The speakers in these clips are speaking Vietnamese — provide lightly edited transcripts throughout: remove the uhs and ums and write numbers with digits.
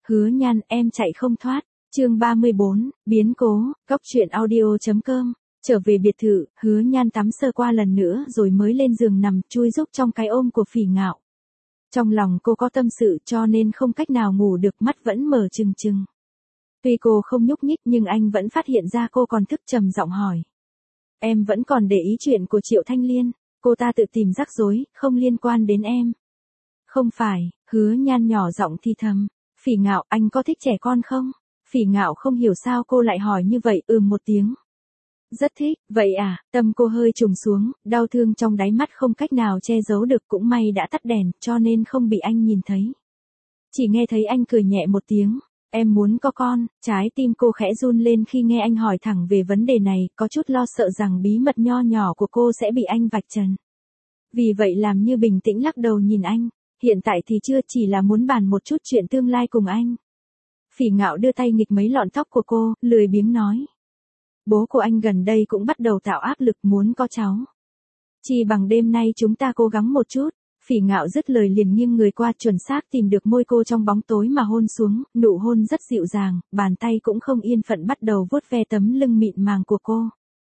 Hứa Nhan, em chạy không thoát. Chương 34, biến cố, góc truyện audio.com. Trở về biệt thự, Hứa Nhan tắm sơ qua lần nữa rồi mới lên giường nằm chui rúc trong cái ôm của Phỉ Ngạo. Trong lòng cô có tâm sự cho nên không cách nào ngủ được, mắt vẫn mở trừng trừng. Tuy cô không nhúc nhích nhưng anh vẫn phát hiện ra cô còn thức, trầm giọng hỏi. Em vẫn còn để ý chuyện của Triệu Thanh Liên, cô ta tự tìm rắc rối, không liên quan đến em. Không phải, Hứa Nhan nhỏ giọng thì thầm. Phỉ Ngạo, anh có thích trẻ con không? Phỉ Ngạo không hiểu sao cô lại hỏi như vậy, một tiếng. Rất thích, vậy à, tâm cô hơi trùng xuống, đau thương trong đáy mắt không cách nào che giấu được, cũng may đã tắt đèn, cho nên không bị anh nhìn thấy. Chỉ nghe thấy anh cười nhẹ một tiếng, em muốn có con, trái tim cô khẽ run lên khi nghe anh hỏi thẳng về vấn đề này, có chút lo sợ rằng bí mật nho nhỏ của cô sẽ bị anh vạch trần. Vì vậy làm như bình tĩnh lắc đầu nhìn anh, hiện tại thì chưa, chỉ là muốn bàn một chút chuyện tương lai cùng anh. Phỉ Ngạo đưa tay nghịch mấy lọn tóc của cô, lười biếng nói. Bố của anh gần đây cũng bắt đầu tạo áp lực muốn có cháu. Chỉ bằng đêm nay chúng ta cố gắng một chút. Phỉ Ngạo dứt lời liền nghiêng người qua, chuẩn xác tìm được môi cô trong bóng tối mà hôn xuống, nụ hôn rất dịu dàng, bàn tay cũng không yên phận bắt đầu vuốt ve tấm lưng mịn màng của cô.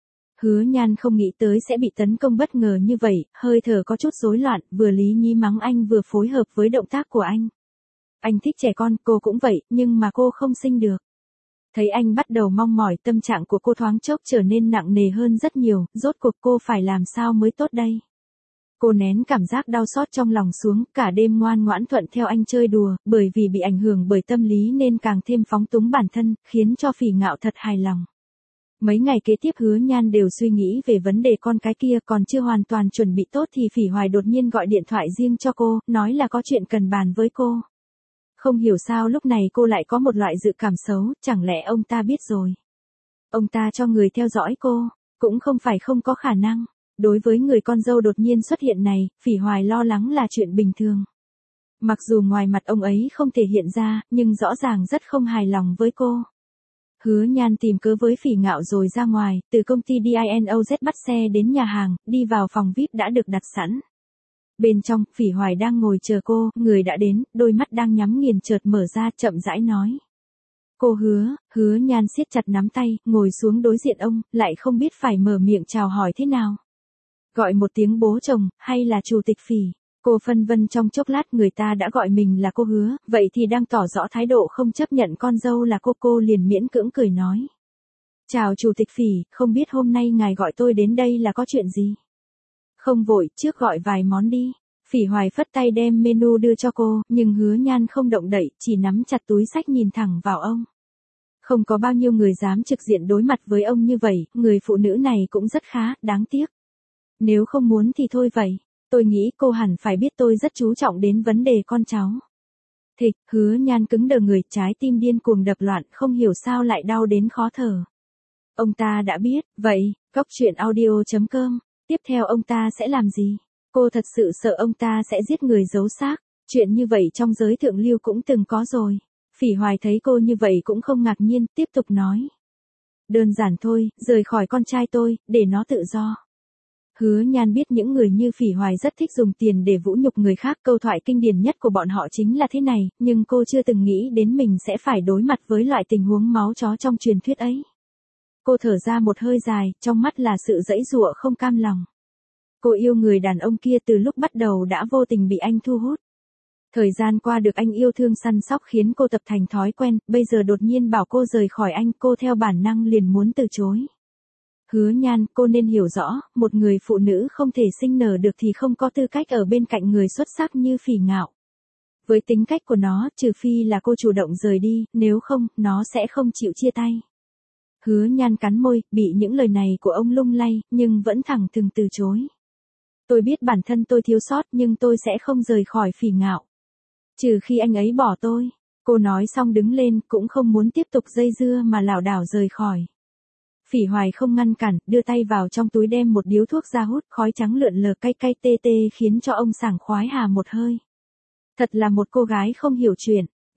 Hứa Nhan không nghĩ tới sẽ bị tấn công bất ngờ như vậy, hơi thở có chút rối loạn, vừa lý nhí mắng anh vừa phối hợp với động tác của anh. Anh thích trẻ con, cô cũng vậy, nhưng mà cô không sinh được. Thấy anh bắt đầu mong mỏi, tâm trạng của cô thoáng chốc trở nên nặng nề hơn rất nhiều, rốt cuộc cô phải làm sao mới tốt đây? Cô nén cảm giác đau xót trong lòng xuống, cả đêm ngoan ngoãn thuận theo anh chơi đùa, bởi vì bị ảnh hưởng bởi tâm lý nên càng thêm phóng túng bản thân, khiến cho Phỉ Ngạo thật hài lòng. Mấy ngày kế tiếp Hứa Nhan đều suy nghĩ về vấn đề con cái kia, còn chưa hoàn toàn chuẩn bị tốt thì Phỉ Hoài đột nhiên gọi điện thoại riêng cho cô, nói là có chuyện cần bàn với cô. Không hiểu sao lúc này cô lại có một loại dự cảm xấu, chẳng lẽ ông ta biết rồi. Ông ta cho người theo dõi cô, cũng không phải không có khả năng. Đối với người con dâu đột nhiên xuất hiện này, Phỉ Hoài lo lắng là chuyện bình thường. Mặc dù ngoài mặt ông ấy không thể hiện ra, nhưng rõ ràng rất không hài lòng với cô. Hứa Nhan tìm cớ với Phỉ Ngạo rồi ra ngoài, từ công ty DINOZ bắt xe đến nhà hàng, đi vào phòng VIP đã được đặt sẵn. Bên trong, Phỉ Hoài đang ngồi chờ cô, người đã đến, đôi mắt đang nhắm nghiền chợt mở ra, chậm rãi nói. Cô Hứa Nhan siết chặt nắm tay, ngồi xuống đối diện ông, lại không biết phải mở miệng chào hỏi thế nào. Gọi một tiếng bố chồng, hay là chủ tịch Phỉ, cô phân vân trong chốc lát, người ta đã gọi mình là cô Hứa, vậy thì đang tỏ rõ thái độ không chấp nhận con dâu là cô liền miễn cưỡng cười nói. Chào chủ tịch Phỉ, không biết hôm nay ngài gọi tôi đến đây là có chuyện gì? Không vội, trước gọi vài món đi. Phỉ Hoài phất tay đem menu đưa cho cô, nhưng Hứa Nhan không động đậy, chỉ nắm chặt túi xách nhìn thẳng vào ông. Không có bao nhiêu người dám trực diện đối mặt với ông như vậy, người phụ nữ này cũng rất khá, đáng tiếc. Nếu không muốn thì thôi vậy, tôi nghĩ cô hẳn phải biết tôi rất chú trọng đến vấn đề con cháu. Thịch, Hứa Nhan cứng đờ người, trái tim điên cuồng đập loạn, không hiểu sao lại đau đến khó thở. Ông ta đã biết, vậy, góc truyện audio.com. Tiếp theo ông ta sẽ làm gì? Cô thật sự sợ ông ta sẽ giết người giấu xác. Chuyện như vậy trong giới thượng lưu cũng từng có rồi. Phỉ Hoài thấy cô như vậy cũng không ngạc nhiên, tiếp tục nói. Đơn giản thôi, rời khỏi con trai tôi, để nó tự do. Hứa Nhan biết những người như Phỉ Hoài rất thích dùng tiền để vũ nhục người khác, câu thoại kinh điển nhất của bọn họ chính là thế này, nhưng cô chưa từng nghĩ đến mình sẽ phải đối mặt với loại tình huống máu chó trong truyền thuyết ấy. Cô thở ra một hơi dài, trong mắt là sự giãy giụa không cam lòng. Cô yêu người đàn ông kia từ lúc bắt đầu đã vô tình bị anh thu hút. Thời gian qua được anh yêu thương săn sóc khiến cô tập thành thói quen, bây giờ đột nhiên bảo cô rời khỏi anh, cô theo bản năng liền muốn từ chối. Hứa Nhan, cô nên hiểu rõ, một người phụ nữ không thể sinh nở được thì không có tư cách ở bên cạnh người xuất sắc như Phỉ Ngạo. Với tính cách của nó, trừ phi là cô chủ động rời đi, nếu không, nó sẽ không chịu chia tay. Hứa Nhan cắn môi, bị những lời này của ông lung lay, nhưng vẫn thẳng thừng từ chối. Tôi biết bản thân tôi thiếu sót nhưng tôi sẽ không rời khỏi Phỉ Ngạo. Trừ khi anh ấy bỏ tôi. Cô nói xong đứng lên, cũng không muốn tiếp tục dây dưa mà lảo đảo rời khỏi. Phỉ Hoài không ngăn cản, đưa tay vào trong túi đem một điếu thuốc ra hút, khói trắng lượn lờ cay cay tê tê khiến cho ông sảng khoái hà một hơi. Thật là một cô gái không hiểu chuyện.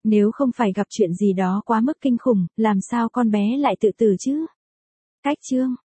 Nếu không phải gặp chuyện gì đó quá mức kinh khủng, làm sao con bé lại tự tử chứ? Cách chương